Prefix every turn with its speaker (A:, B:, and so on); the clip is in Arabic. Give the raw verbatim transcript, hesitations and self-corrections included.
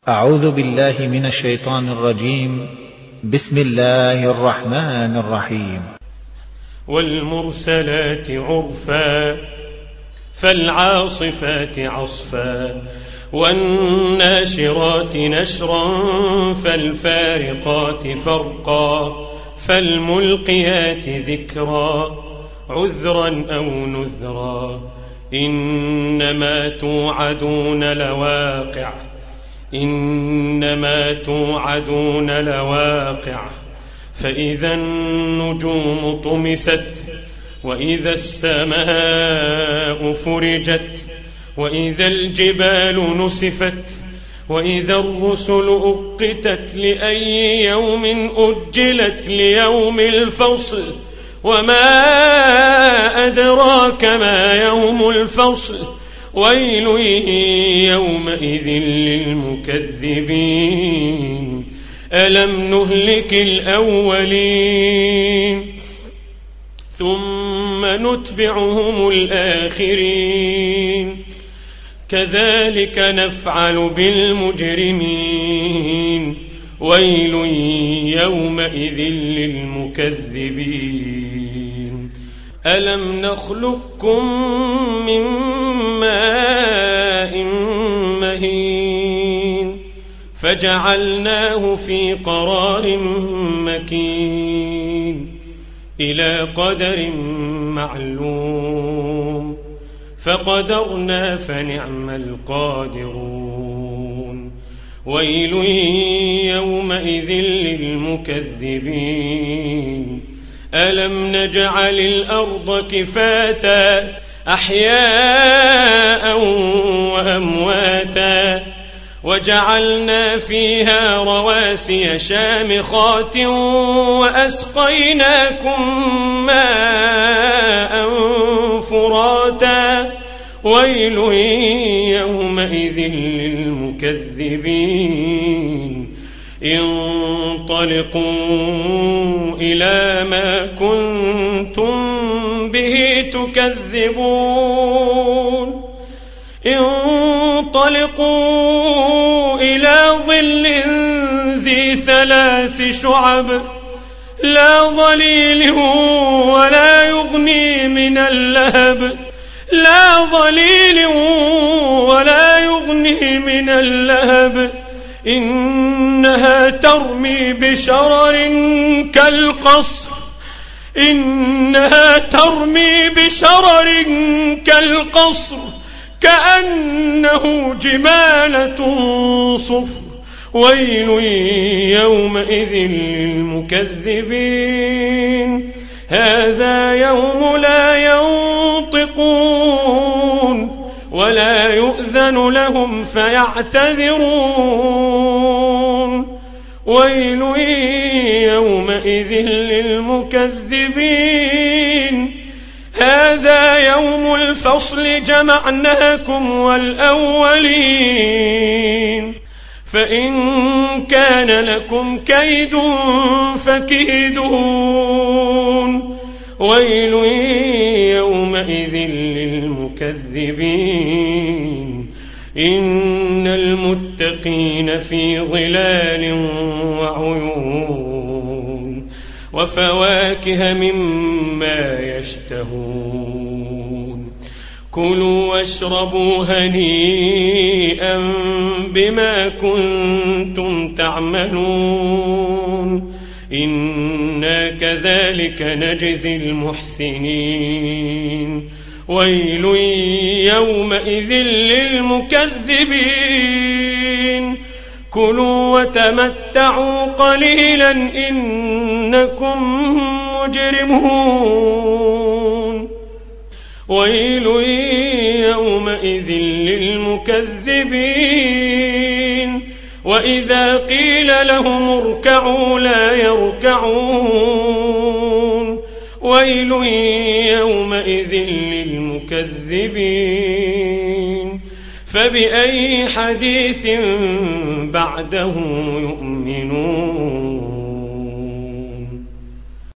A: أعوذ بالله من الشيطان الرجيم. بسم الله الرحمن الرحيم.
B: والمرسلات عرفا فالعاصفات عصفا والناشرات نشرا فالفارقات فرقا فالملقيات ذكرا عذرا أو نذرا إنما توعدون لواقع إنما توعدون لواقع فإذا النجوم طمست وإذا السماء فرجت وإذا الجبال نسفت وإذا الرسل أقتت لأي يوم أجلت ليوم الفصل وما أدراك ما يوم الفصل ويل يومئذ للمكذبين ألم نهلك الأولين ثم نتبعهم الآخرين كذلك نفعل بالمجرمين ويل يومئذ للمكذبين ألم نخلقكم من ماء مهين فجعلناه في قرار مكين إلى قدر معلوم فقدرنا فنعم القادرون ويل يومئذ للمكذبين ألم نجعل الأرض كفاتا أحياء وأمواتا وجعلنا فيها رواسي شامخات وأسقيناكم ماء فراتا ويل يومئذ للمكذبين انطلقوا إلى ما كنتم به تكذبون انطلقوا إلى ظل ذي ثلاث شعب لا ظليل ولا يغني من اللهب لا ظليل ولا يغني من اللهب إنها ترمي بشرر كالقصر إنها ترمي بشرر كالقصر كأنه جمالة صفر ويل يومئذ للمكذبين هذا يوم لا ينطقون ولا يؤذن لهم فيعتذرون ويل يومئذ للمكذبين هذا يوم الفصل جمعناكم والأولين فإن كان لكم كيد فكيدون ويل يومئذ للمكذبين إن المتقين في ظلال وعيون وفواكه مما يشتهون كلوا واشربوا هنيئا بما كنتم تعملون إنا كذلك نجزي المحسنين ويل يومئذ للمكذبين كلوا وتمتعوا قليلا إنكم مجرمون ويل يومئذ للمكذبين وإذا قيل لهم اركعوا لا يركعون ويل يومئذ للمكذبين فبأي حديث بعده يؤمنون